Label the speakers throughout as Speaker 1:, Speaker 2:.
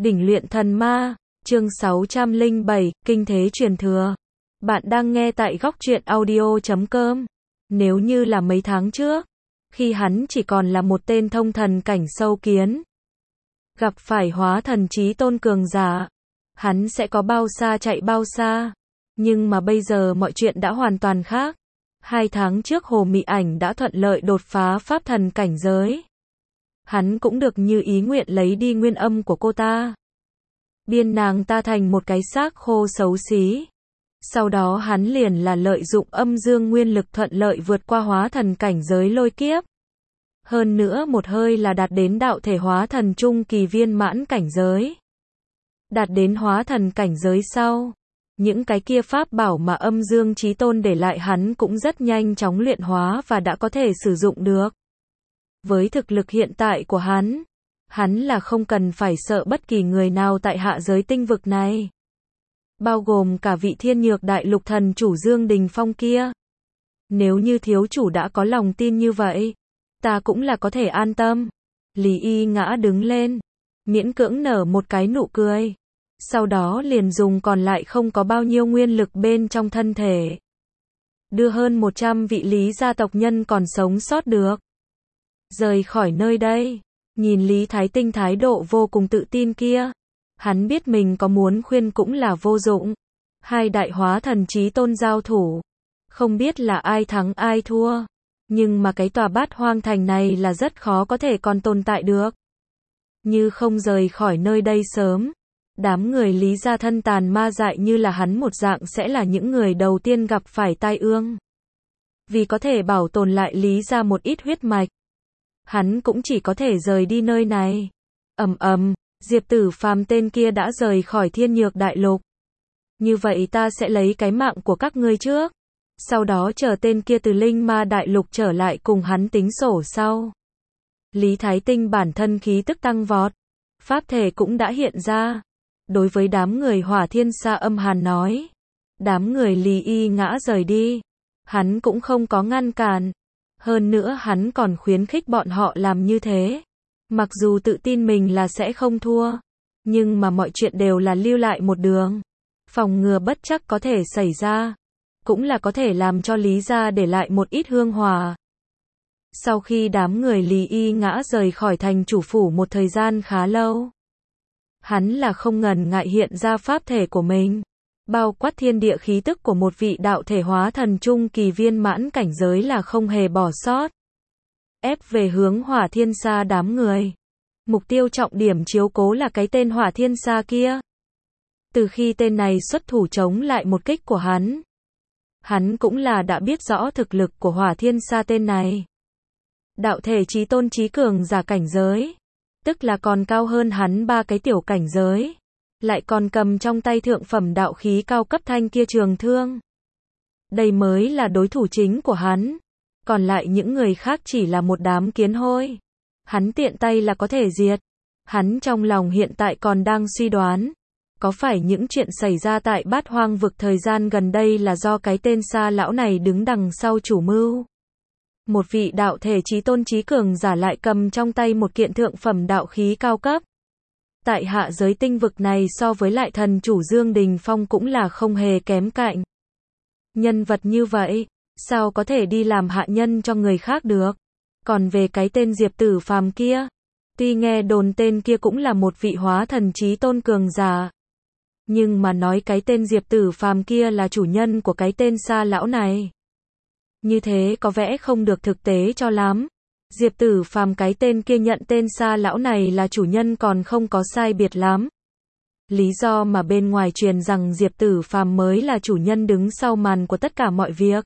Speaker 1: Đỉnh luyện thần ma, chương 607, Kinh thế truyền thừa. Bạn đang nghe tại góc truyện audio.com. Nếu như là mấy tháng trước, khi hắn chỉ còn là một tên thông thần cảnh sâu kiến, gặp phải hóa thần chí tôn cường giả, hắn sẽ có bao xa chạy bao xa. Nhưng mà bây giờ mọi chuyện đã hoàn toàn khác. 2 tháng trước Hồ Mị Ảnh đã thuận lợi đột phá pháp thần cảnh giới. Hắn cũng được như ý nguyện lấy đi nguyên âm của cô ta, biên nàng ta thành một cái xác khô xấu xí. Sau đó hắn liền là lợi dụng âm dương nguyên lực thuận lợi vượt qua hóa thần cảnh giới lôi kiếp. Hơn nữa một hơi là đạt đến đạo thể hóa thần trung kỳ viên mãn cảnh giới. Đạt đến hóa thần cảnh giới sau, những cái kia pháp bảo mà âm dương chí tôn để lại hắn cũng rất nhanh chóng luyện hóa và đã có thể sử dụng được. Với thực lực hiện tại của hắn là không cần phải sợ bất kỳ người nào tại hạ giới tinh vực này. Bao gồm cả vị thiên nhược đại lục thần chủ Dương Đình Phong kia. Nếu như thiếu chủ đã có lòng tin như vậy, ta cũng là có thể an tâm. Lý Y Ngã đứng lên, miễn cưỡng nở một cái nụ cười. Sau đó liền dùng còn lại không có bao nhiêu nguyên lực bên trong thân thể, đưa hơn 100 vị Lý gia tộc nhân còn sống sót được rời khỏi nơi đây. Nhìn Lý Thái Tinh thái độ vô cùng tự tin kia, hắn biết mình có muốn khuyên cũng là vô dụng. Hai đại hóa thần chí tôn giao thủ, không biết là ai thắng ai thua, nhưng mà cái tòa Bát Hoang thành này là rất khó có thể còn tồn tại được. Như không rời khỏi nơi đây sớm, đám người Lý gia thân tàn ma dại như là hắn một dạng sẽ là những người đầu tiên gặp phải tai ương. Vì có thể bảo tồn lại Lý gia một ít huyết mạch, hắn cũng chỉ có thể rời đi nơi này. Diệp Tử Phàm tên kia đã rời khỏi thiên nhược đại lục. Như vậy ta sẽ lấy cái mạng của các ngươi trước, sau đó chờ tên kia từ linh ma đại lục trở lại cùng hắn tính sổ sau. Lý Thái Tinh bản thân khí tức tăng vọt, pháp thể cũng đã hiện ra. Đối với đám người Hỏa Thiên Sa âm hàn nói. Đám người Lý Y Ngã rời đi, hắn cũng không có ngăn cản. Hơn nữa hắn còn khuyến khích bọn họ làm như thế. Mặc dù tự tin mình là sẽ không thua, nhưng mà mọi chuyện đều là lưu lại một đường, phòng ngừa bất chắc có thể xảy ra, cũng là có thể làm cho Lý gia để lại một ít hương hòa. Sau khi đám người Lý Y Ngã rời khỏi thành chủ phủ một thời gian khá lâu, hắn là không ngần ngại hiện ra pháp thể của mình, bao quát thiên địa khí tức của một vị đạo thể hóa thần trung kỳ viên mãn cảnh giới là không hề bỏ sót. Ép về hướng Hỏa Thiên Sa đám người. Mục tiêu trọng điểm chiếu cố là cái tên Hỏa Thiên Sa kia. Từ khi tên này xuất thủ chống lại một kích của hắn cũng là đã biết rõ thực lực của Hỏa Thiên Sa tên này. Đạo thể chí tôn chí cường giả cảnh giới, tức là còn cao hơn hắn 3 cái tiểu cảnh giới, lại còn cầm trong tay thượng phẩm đạo khí cao cấp thanh kia trường thương. Đây mới là đối thủ chính của hắn. Còn lại những người khác chỉ là một đám kiến hôi. Hắn tiện tay là có thể diệt. Hắn trong lòng hiện tại còn đang suy đoán, có phải những chuyện xảy ra tại Bát Hoang vực thời gian gần đây là do cái tên Sa lão này đứng đằng sau chủ mưu. Một vị đạo thể chí tôn chí cường giả lại cầm trong tay một kiện thượng phẩm đạo khí cao cấp. Tại hạ giới tinh vực này so với lại thần chủ Dương Đình Phong cũng là không hề kém cạnh. Nhân vật như vậy, sao có thể đi làm hạ nhân cho người khác được? Còn về cái tên Diệp Tử Phàm kia, tuy nghe đồn tên kia cũng là một vị hóa thần chí tôn cường giả, nhưng mà nói cái tên Diệp Tử Phàm kia là chủ nhân của cái tên Sa lão này, như thế có vẻ không được thực tế cho lắm. Diệp Tử Phàm cái tên kia nhận tên Sa lão này là chủ nhân còn không có sai biệt lắm. Lý do mà bên ngoài truyền rằng Diệp Tử Phàm mới là chủ nhân đứng sau màn của tất cả mọi việc,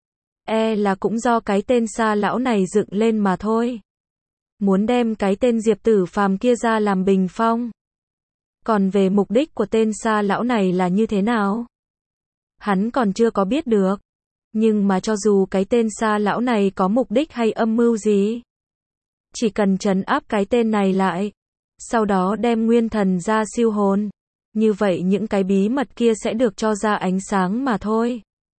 Speaker 1: là cũng do cái tên Sa lão này dựng lên mà thôi. Muốn đem cái tên Diệp Tử Phàm kia ra làm bình phong. Còn về mục đích của tên Sa lão này là như thế nào, hắn còn chưa có biết được. Nhưng mà cho dù cái tên Sa lão này có mục đích hay âm mưu gì, chỉ cần trấn áp cái tên này lại, sau đó đem nguyên thần ra siêu hồn, như vậy những cái bí mật kia sẽ được cho ra ánh sáng mà thôi.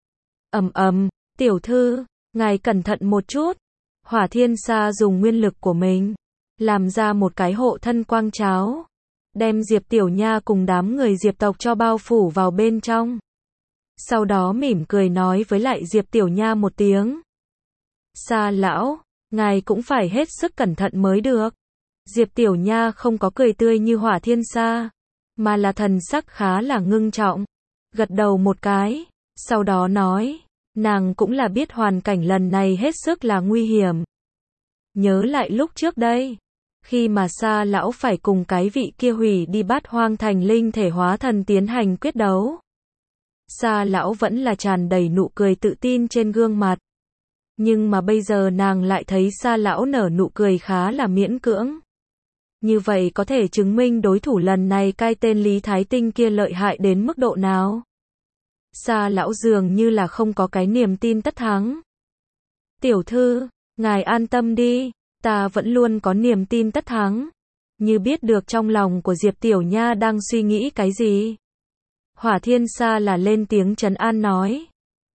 Speaker 1: Tiểu thư, ngài cẩn thận một chút. Hỏa Thiên Sa dùng nguyên lực của mình làm ra một cái hộ thân quang cháo, đem Diệp Tiểu Nha cùng đám người Diệp tộc cho bao phủ vào bên trong. Sau đó mỉm cười nói với lại Diệp Tiểu Nha một tiếng. Sa lão, ngài cũng phải hết sức cẩn thận mới được. Diệp Tiểu Nha không có cười tươi như Hỏa Thiên Sa, mà là thần sắc khá là ngưng trọng. Gật đầu một cái, sau đó nói, nàng cũng là biết hoàn cảnh lần này hết sức là nguy hiểm. Nhớ lại lúc trước đây, khi mà Sa lão phải cùng cái vị kia hủy đi Bát Hoang Thành linh thể hóa thần tiến hành quyết đấu. Sa lão vẫn là tràn đầy nụ cười tự tin trên gương mặt. Nhưng mà bây giờ nàng lại thấy Sa lão nở nụ cười khá là miễn cưỡng. Như vậy có thể chứng minh đối thủ lần này cái tên Lý Thái Tinh kia lợi hại đến mức độ nào. Sa lão dường như là không có cái niềm tin tất thắng. Tiểu thư, ngài an tâm đi, ta vẫn luôn có niềm tin tất thắng. Như biết được trong lòng của Diệp Tiểu Nha đang suy nghĩ cái gì. Hỏa Thiên Sa là lên tiếng trấn an nói.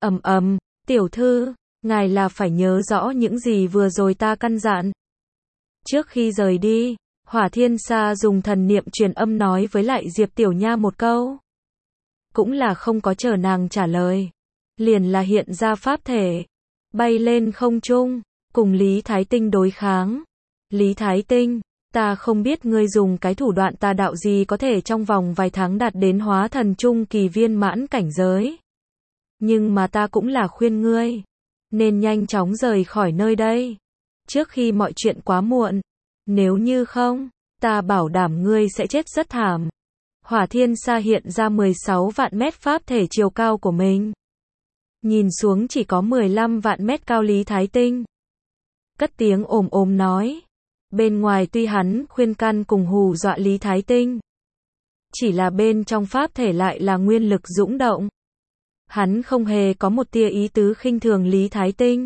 Speaker 1: Tiểu thư, ngài là phải nhớ rõ những gì vừa rồi ta căn dặn. Trước khi rời đi, Hỏa Thiên Sa dùng thần niệm truyền âm nói với lại Diệp Tiểu Nha một câu. Cũng là không có chờ nàng trả lời. Liền là hiện ra pháp thể. Bay lên không trung, cùng Lý Thái Tinh đối kháng. Lý Thái Tinh, ta không biết ngươi dùng cái thủ đoạn tà đạo gì có thể trong vòng vài tháng đạt đến hóa thần trung kỳ viên mãn cảnh giới. Nhưng mà ta cũng là khuyên ngươi, nên nhanh chóng rời khỏi nơi đây. Trước khi mọi chuyện quá muộn. Nếu như không, ta bảo đảm ngươi sẽ chết rất thảm. Hỏa Thiên Sa hiện ra 16 vạn mét pháp thể chiều cao của mình. Nhìn xuống chỉ có 15 vạn mét cao Lý Thái Tinh. Cất tiếng ồm nói. Bên ngoài tuy hắn khuyên can cùng hù dọa Lý Thái Tinh. Chỉ là bên trong pháp thể lại là nguyên lực dũng động. Hắn không hề có một tia ý tứ khinh thường Lý Thái Tinh.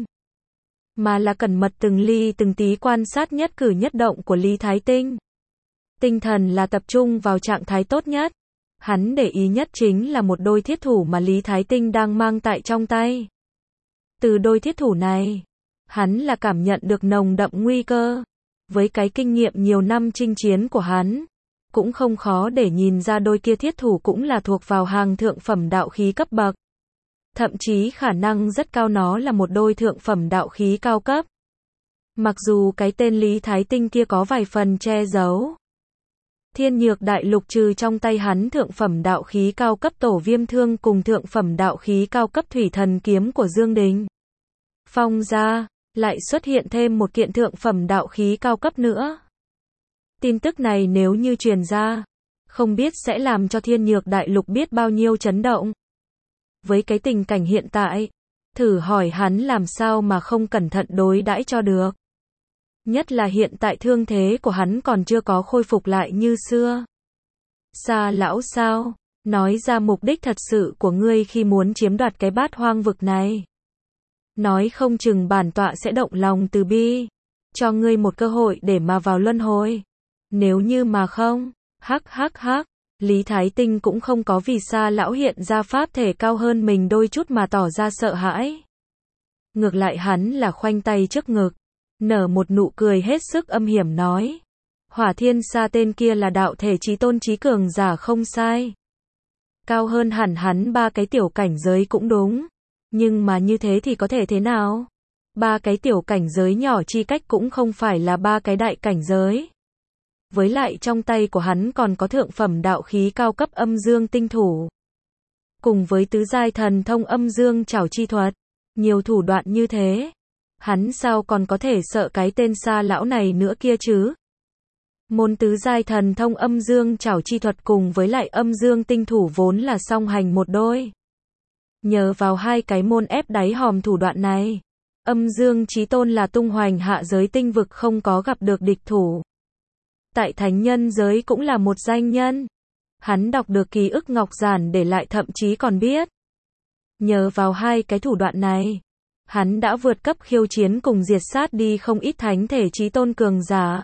Speaker 1: Mà là cẩn mật từng ly từng tí quan sát nhất cử nhất động của Lý Thái Tinh. Tinh thần là tập trung vào trạng thái tốt nhất. Hắn để ý nhất chính là một đôi thiết thủ mà Lý Thái Tinh đang mang tại trong tay. Từ đôi thiết thủ này, hắn là cảm nhận được nồng đậm nguy cơ. Với cái kinh nghiệm nhiều năm chinh chiến của hắn, cũng không khó để nhìn ra đôi kia thiết thủ cũng là thuộc vào hàng thượng phẩm đạo khí cấp bậc. Thậm chí khả năng rất cao nó là một đôi thượng phẩm đạo khí cao cấp. Mặc dù cái tên Lý Thái Tinh kia có vài phần che giấu. Thiên Nhược Đại Lục trừ trong tay hắn thượng phẩm đạo khí cao cấp Tổ Viêm Thương cùng thượng phẩm đạo khí cao cấp Thủy Thần Kiếm của Dương Đình Phong ra, lại xuất hiện thêm một kiện thượng phẩm đạo khí cao cấp nữa. Tin tức này nếu như truyền ra, không biết sẽ làm cho Thiên Nhược Đại Lục biết bao nhiêu chấn động. Với cái tình cảnh hiện tại, thử hỏi hắn làm sao mà không cẩn thận đối đãi cho được. Nhất là hiện tại thương thế của hắn còn chưa có khôi phục lại như xưa. Sa lão sao, nói ra mục đích thật sự của ngươi khi muốn chiếm đoạt cái Bát Hoang vực này. Nói không chừng bản tọa sẽ động lòng từ bi, cho ngươi một cơ hội để mà vào luân hồi. Nếu như mà không, hắc, Lý Thái Tinh cũng không có vì Sa lão hiện ra pháp thể cao hơn mình đôi chút mà tỏ ra sợ hãi. Ngược lại hắn là khoanh tay trước ngực, nở một nụ cười hết sức âm hiểm nói. Hỏa Thiên Sa tên kia là đạo thể chí tôn chí cường giả không sai. Cao hơn hẳn hắn 3 cái tiểu cảnh giới cũng đúng. Nhưng mà như thế thì có thể thế nào? 3 cái tiểu cảnh giới nhỏ chi cách cũng không phải là 3 cái đại cảnh giới. Với lại trong tay của hắn còn có thượng phẩm đạo khí cao cấp âm dương tinh thủ. Cùng với tứ giai thần thông âm dương trảo chi thuật. Nhiều thủ đoạn như thế. Hắn sao còn có thể sợ cái tên Sa lão này nữa kia chứ? Môn tứ giai thần thông âm dương trảo chi thuật cùng với lại âm dương tinh thủ vốn là song hành một đôi. Nhờ vào hai cái môn ép đáy hòm thủ đoạn này, âm dương chí tôn là tung hoành hạ giới tinh vực không có gặp được địch thủ. Tại thánh nhân giới cũng là một danh nhân. Hắn đọc được ký ức ngọc giản để lại thậm chí còn biết. Nhờ vào hai cái thủ đoạn này, hắn đã vượt cấp khiêu chiến cùng diệt sát đi không ít thánh thể chí tôn cường giả.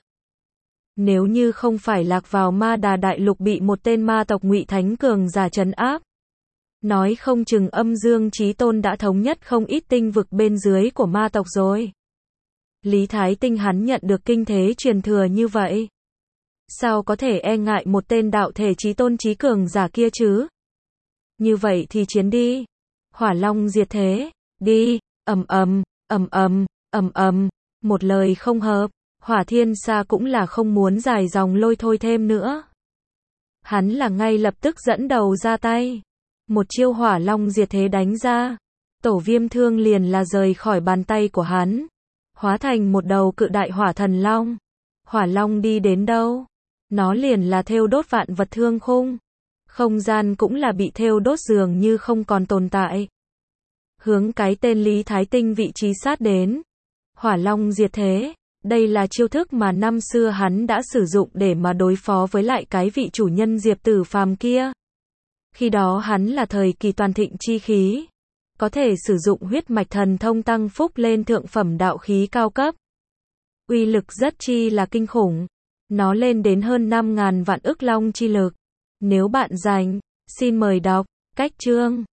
Speaker 1: Nếu như không phải lạc vào Ma Đà Đại Lục bị một tên ma tộc Ngụy Thánh cường giả trấn áp, nói không chừng âm dương chí tôn đã thống nhất không ít tinh vực bên dưới của ma tộc rồi. Lý Thái Tinh hắn nhận được kinh thế truyền thừa như vậy. Sao có thể e ngại một tên đạo thể chí tôn chí cường giả kia chứ? Như vậy thì chiến đi. Hỏa long diệt thế, đi, ầm ầm, ầm ầm, ầm ầm, một lời không hợp, Hỏa Thiên Sa cũng là không muốn dài dòng lôi thôi thêm nữa. Hắn là ngay lập tức dẫn đầu ra tay. Một chiêu hỏa long diệt thế đánh ra. Tổ Viêm Thương liền là rời khỏi bàn tay của hắn. Hóa thành một đầu cự đại hỏa thần long. Hỏa long đi đến đâu? Nó liền là thêu đốt vạn vật thương khung. Không gian cũng là bị thêu đốt dường như không còn tồn tại. Hướng cái tên Lý Thái Tinh vị trí sát đến. Hỏa long diệt thế. Đây là chiêu thức mà năm xưa hắn đã sử dụng để mà đối phó với lại cái vị chủ nhân Diệp Tử Phàm kia. Khi đó hắn là thời kỳ toàn thịnh chi khí. Có thể sử dụng huyết mạch thần thông tăng phúc lên thượng phẩm đạo khí cao cấp. Uy lực rất chi là kinh khủng. Nó lên đến hơn 5.000 vạn ức long chi lực. Nếu bạn rành, xin mời đọc cách chương.